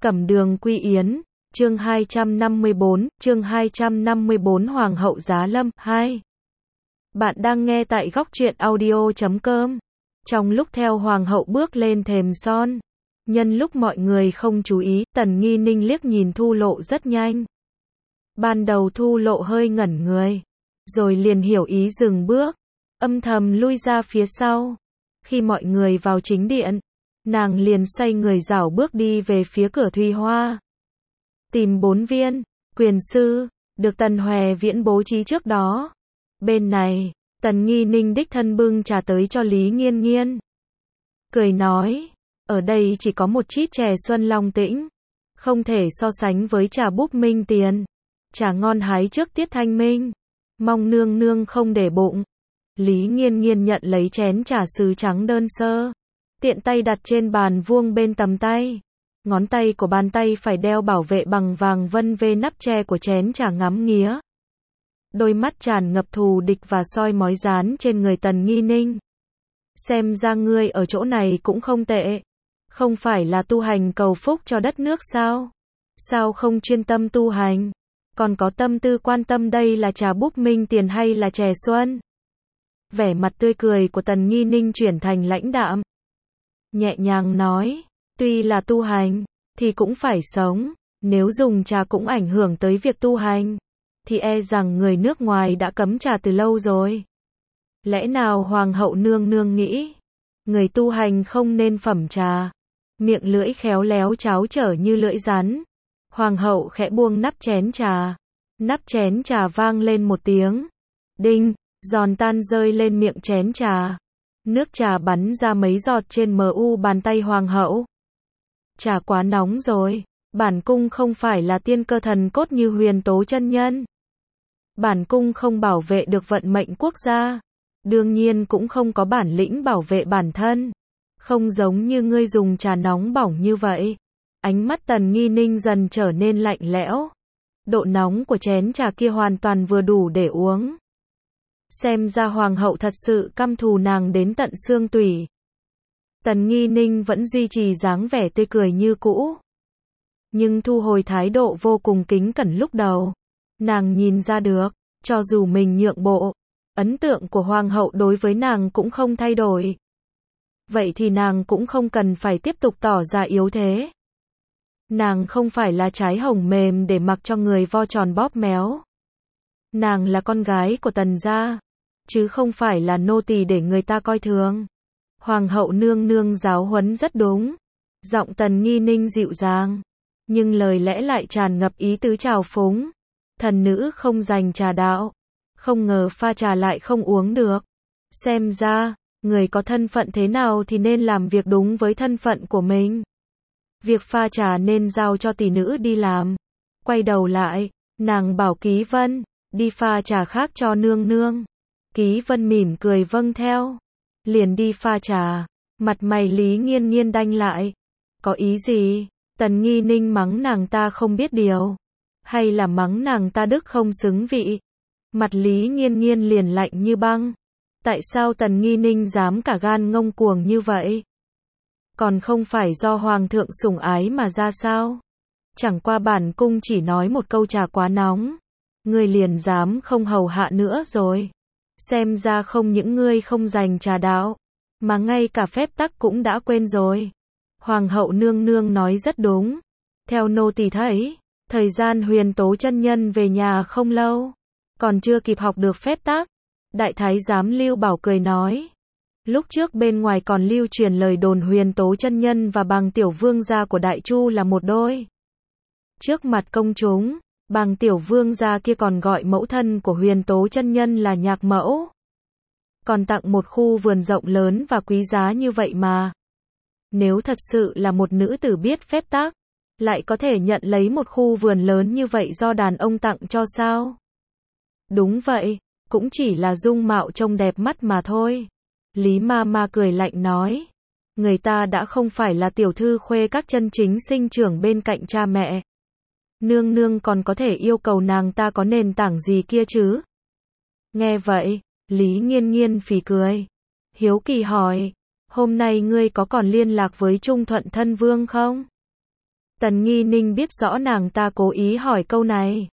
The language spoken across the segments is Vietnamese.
Cẩm Đường Quy Yến, chương 254 Hoàng hậu Giá Lâm 2. Bạn đang nghe tại góc truyện audio.com. Trong lúc theo Hoàng hậu bước lên thềm son, nhân lúc mọi người không chú ý, Tần Nghi Ninh liếc nhìn Thu Lộ rất nhanh. Ban đầu Thu Lộ hơi ngẩn người, rồi liền hiểu ý dừng bước, âm thầm lui ra phía sau. Khi mọi người vào chính điện, nàng liền xoay người rảo bước đi về phía cửa Thùy Hoa. Tìm 4 viên quyền sư, được Tần Hòe Viễn bố trí trước đó. Bên này, Tần Nghi Ninh đích thân bưng trà tới cho Lý Nghiên Nghiên. Cười nói, ở đây chỉ có một chít chè Xuân Long Tĩnh, không thể so sánh với trà búp Minh Tiền. Trà ngon hái trước tiết thanh minh, mong nương nương không để bụng. Lý Nghiên Nghiên nhận lấy chén trà sứ trắng đơn sơ, tiện tay đặt trên bàn vuông bên tầm tay. Ngón tay của bàn tay phải đeo bảo vệ bằng vàng vân về nắp tre của chén trà ngắm nghía. Đôi mắt tràn ngập thù địch và soi mói dán trên người Tần Nghi Ninh. Xem ra ngươi ở chỗ này cũng không tệ. Không phải là tu hành cầu phúc cho đất nước sao? Sao không chuyên tâm tu hành? Còn có tâm tư quan tâm đây là trà búp Minh Tiền hay là chè Xuân? Vẻ mặt tươi cười của Tần Nghi Ninh chuyển thành lãnh đạm. Nhẹ nhàng nói, tuy là tu hành, thì cũng phải sống. Nếu dùng trà cũng ảnh hưởng tới việc tu hành, thì e rằng người nước ngoài đã cấm trà từ lâu rồi. Lẽ nào Hoàng hậu nương nương nghĩ, người tu hành không nên phẩm trà? Miệng lưỡi khéo léo cháo trở như lưỡi rắn. Hoàng hậu khẽ buông nắp chén trà. Nắp chén trà vang lên một tiếng. Đinh, giòn tan rơi lên miệng chén trà. Nước trà bắn ra mấy giọt trên bàn tay Hoàng hậu. Trà quá nóng rồi. Bản cung không phải là tiên cơ thần cốt như Huyền Tố chân nhân. Bản cung không bảo vệ được vận mệnh quốc gia. Đương nhiên cũng không có bản lĩnh bảo vệ bản thân. Không giống như ngươi dùng trà nóng bỏng như vậy. Ánh mắt Tần Nghi Ninh dần trở nên lạnh lẽo. Độ nóng của chén trà kia hoàn toàn vừa đủ để uống. Xem ra Hoàng hậu thật sự căm thù nàng đến tận xương tủy. Tần Nghi Ninh vẫn duy trì dáng vẻ tươi cười như cũ, nhưng thu hồi thái độ vô cùng kính cẩn lúc đầu. Nàng nhìn ra được, cho dù mình nhượng bộ, ấn tượng của Hoàng hậu đối với nàng cũng không thay đổi. Vậy thì nàng cũng không cần phải tiếp tục tỏ ra yếu thế. Nàng không phải là trái hồng mềm để mặc cho người vo tròn bóp méo. Nàng là con gái của Tần gia, chứ không phải là nô tỳ để người ta coi thường. Hoàng hậu nương nương giáo huấn rất đúng. Giọng Tần Nghi Ninh dịu dàng, nhưng lời lẽ lại tràn ngập ý tứ trào phúng. Thần nữ không giành trà đạo, không ngờ pha trà lại không uống được. Xem ra, người có thân phận thế nào thì nên làm việc đúng với thân phận của mình. Việc pha trà nên giao cho tỷ nữ đi làm. Quay đầu lại, nàng bảo Ký Vân, đi pha trà khác cho nương nương. Ký Vân mỉm cười vâng theo. Liền đi pha trà. Mặt mày Lý Nghiên Nghiên đanh lại. Có ý gì? Tần Nghi Ninh mắng nàng ta không biết điều, hay là mắng nàng ta đức không xứng vị? Mặt Lý Nghiên Nghiên liền lạnh như băng. Tại sao Tần Nghi Ninh dám cả gan ngông cuồng như vậy? Còn không phải do Hoàng thượng sủng ái mà ra sao? Chẳng qua bản cung chỉ nói một câu trà quá nóng, ngươi liền dám không hầu hạ nữa rồi. Xem ra không những ngươi không giành trà đạo, mà ngay cả phép tắc cũng đã quên rồi. Hoàng hậu nương nương nói rất đúng. Theo nô tỳ thấy, thời gian Huyền Tố chân nhân về nhà không lâu, còn chưa kịp học được phép tắc. Đại thái giám Lưu Bảo cười nói, lúc trước bên ngoài còn lưu truyền lời đồn Huyền Tố chân nhân và Bàng tiểu vương gia của Đại Chu là một đôi. Trước mặt công chúng, Bàng tiểu vương gia kia còn gọi mẫu thân của Huyền Tố chân nhân là nhạc mẫu. Còn tặng một khu vườn rộng lớn và quý giá như vậy mà. Nếu thật sự là một nữ tử biết phép tắc, lại có thể nhận lấy một khu vườn lớn như vậy do đàn ông tặng cho sao? Đúng vậy, cũng chỉ là dung mạo trông đẹp mắt mà thôi. Lý ma ma cười lạnh nói, người ta đã không phải là tiểu thư khuê các chân chính sinh trưởng bên cạnh cha mẹ. Nương nương còn có thể yêu cầu nàng ta có nền tảng gì kia chứ? Nghe vậy, Lý Nghiên Nghiên phì cười, hiếu kỳ hỏi, hôm nay ngươi có còn liên lạc với Trung Thuận thân vương không? Tần Nghi Ninh biết rõ nàng ta cố ý hỏi câu này.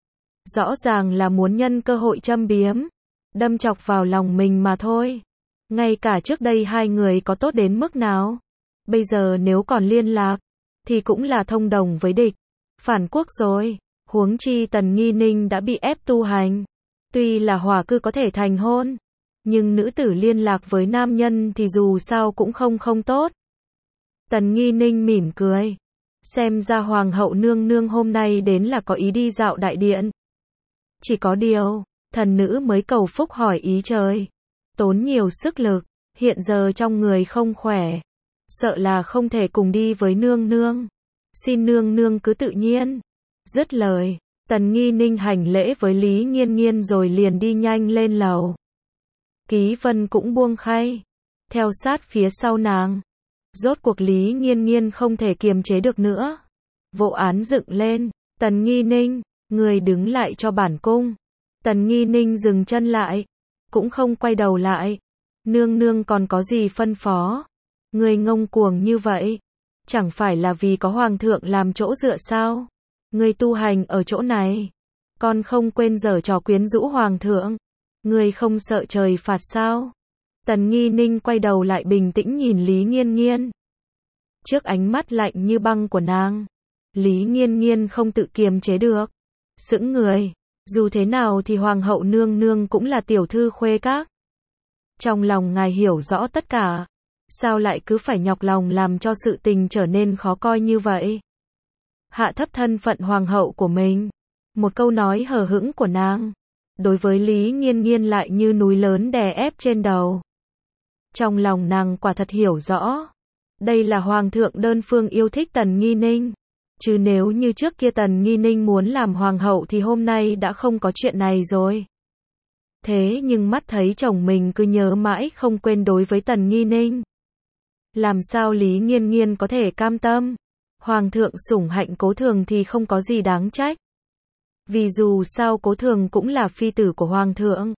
Rõ ràng là muốn nhân cơ hội châm biếm, đâm chọc vào lòng mình mà thôi. Ngay cả trước đây hai người có tốt đến mức nào, bây giờ nếu còn liên lạc, thì cũng là thông đồng với địch, phản quốc rồi. Huống chi Tần Nghi Ninh đã bị ép tu hành. Tuy là hỏa cư có thể thành hôn, nhưng nữ tử liên lạc với nam nhân thì dù sao cũng không tốt. Tần Nghi Ninh mỉm cười. Xem ra Hoàng hậu nương nương hôm nay đến là có ý đi dạo đại điện. Chỉ có điều, thần nữ mới cầu phúc hỏi ý trời. Tốn nhiều sức lực, hiện giờ trong người không khỏe. Sợ là không thể cùng đi với nương nương. Xin nương nương cứ tự nhiên. Dứt lời, Tần Nghi Ninh hành lễ với Lý Nghiên Nghiên rồi liền đi nhanh lên lầu. Ký Vân cũng buông khay, theo sát phía sau nàng. Rốt cuộc Lý Nghiên Nghiên không thể kiềm chế được nữa. Vỗ án dựng lên, Tần Nghi Ninh, người đứng lại cho bản cung. Tần Nghi Ninh dừng chân lại, cũng không quay đầu lại. Nương nương còn có gì phân phó? Người ngông cuồng như vậy, chẳng phải là vì có hoàng thượng làm chỗ dựa sao? Người tu hành ở chỗ này, con không quên giở trò quyến rũ hoàng thượng. Người không sợ trời phạt sao? Tần Nghi Ninh quay đầu lại bình tĩnh nhìn Lý Nghiên Nghiên. Trước ánh mắt lạnh như băng của nàng, Lý Nghiên Nghiên không tự kiềm chế được, sững người. Dù thế nào thì hoàng hậu nương nương cũng là tiểu thư khuê các. Trong lòng ngài hiểu rõ tất cả, sao lại cứ phải nhọc lòng làm cho sự tình trở nên khó coi như vậy? Hạ thấp thân phận hoàng hậu của mình. Một câu nói hờ hững của nàng, đối với Lý Nghiên Nghiên lại như núi lớn đè ép trên đầu. Trong lòng nàng quả thật hiểu rõ, đây là hoàng thượng đơn phương yêu thích Tần Nghi Ninh. Chứ nếu như trước kia Tần Nghi Ninh muốn làm hoàng hậu thì hôm nay đã không có chuyện này rồi. Thế nhưng mắt thấy chồng mình cứ nhớ mãi không quên đối với Tần Nghi Ninh. Làm sao Lý Nghiên Nghiên có thể cam tâm? Hoàng thượng sủng hạnh Cố Thường thì không có gì đáng trách. Vì dù sao Cố Thường cũng là phi tử của hoàng thượng.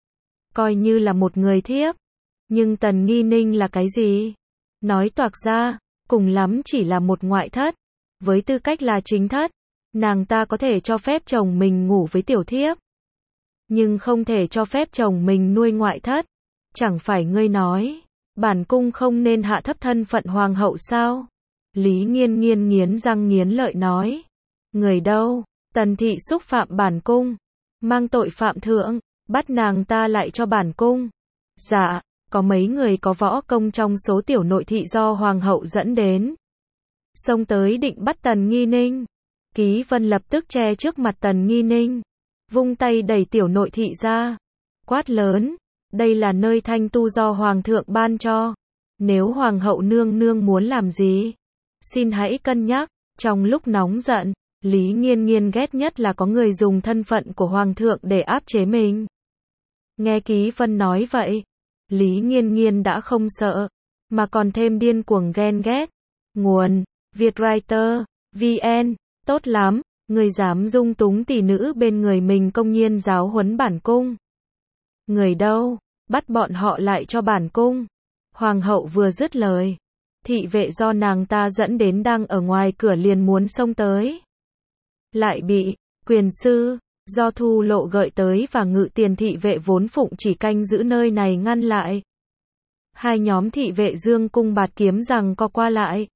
Coi như là một người thiếp. Nhưng Tần Nghi Ninh là cái gì? Nói toạc ra, cùng lắm chỉ là một ngoại thất. Với tư cách là chính thất, nàng ta có thể cho phép chồng mình ngủ với tiểu thiếp. Nhưng không thể cho phép chồng mình nuôi ngoại thất. Chẳng phải ngươi nói, bản cung không nên hạ thấp thân phận hoàng hậu sao? Lý Nghiên Nghiên nghiến răng nghiến lợi nói. Người đâu? Tần thị xúc phạm bản cung, mang tội phạm thượng, bắt nàng ta lại cho bản cung. Dạ, có mấy người có võ công trong số tiểu nội thị do hoàng hậu dẫn đến. Xông tới định bắt Tần Nghi Ninh. Ký Vân lập tức che trước mặt Tần Nghi Ninh, vung tay đẩy tiểu nội thị ra, quát lớn, đây là nơi thanh tu do hoàng thượng ban cho. Nếu hoàng hậu nương nương muốn làm gì, xin hãy cân nhắc. Trong lúc nóng giận, Lý Nghiên Nghiên ghét nhất là có người dùng thân phận của hoàng thượng để áp chế mình. Nghe Ký Vân nói vậy, Lý Nghiên Nghiên đã không sợ, mà còn thêm điên cuồng ghen ghét. Nguồn Vietwriter VN. Tốt lắm, người dám dung túng tỷ nữ bên người mình công nhiên giáo huấn bản cung. Người đâu? Bắt bọn họ lại cho bản cung. Hoàng hậu vừa dứt lời, thị vệ do nàng ta dẫn đến đang ở ngoài cửa liền muốn xông tới. Lại bị quyền sư do Thu Lộ gợi tới và Ngự Tiền thị vệ vốn phụng chỉ canh giữ nơi này ngăn lại. Hai nhóm thị vệ dương cung bạt kiếm giằng co qua lại.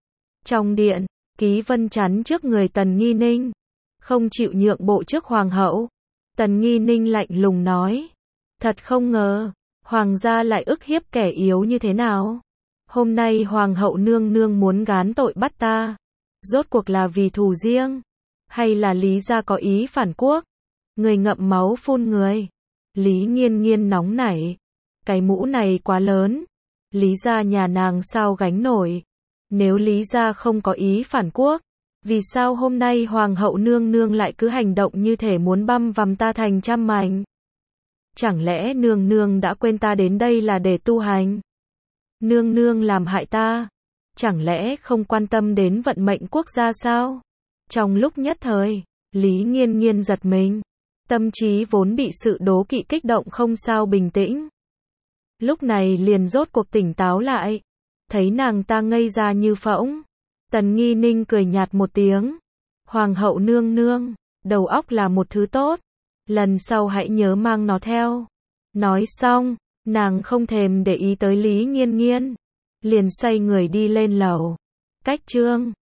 Trong điện, Ký Vân chắn trước người Tần Nghi Ninh, không chịu nhượng bộ trước hoàng hậu. Tần Nghi Ninh lạnh lùng nói, thật không ngờ, hoàng gia lại ức hiếp kẻ yếu như thế nào. Hôm nay hoàng hậu nương nương muốn gán tội bắt ta, rốt cuộc là vì thù riêng, hay là Lý gia có ý phản quốc? Người ngậm máu phun người. Lý Nghiên Nghiên nóng nảy, cái mũ này quá lớn, Lý gia nhà nàng sao gánh nổi. Nếu Lý gia không có ý phản quốc, vì sao hôm nay hoàng hậu nương nương lại cứ hành động như thể muốn băm vằm ta thành trăm mảnh? Chẳng lẽ nương nương đã quên ta đến đây là để tu hành? Nương nương làm hại ta, chẳng lẽ không quan tâm đến vận mệnh quốc gia sao? Trong lúc nhất thời, Lý Nghiên Nghiên giật mình, tâm trí vốn bị sự đố kỵ kích động không sao bình tĩnh. Lúc này liền rốt cuộc tỉnh táo lại, thấy nàng ta ngây ra như phỗng, Tần Nghi Ninh cười nhạt một tiếng. Hoàng hậu nương nương, đầu óc là một thứ tốt. Lần sau hãy nhớ mang nó theo. Nói xong, nàng không thèm để ý tới Lý Nghiên Nghiên. Liền xoay người đi lên lầu. Cách chương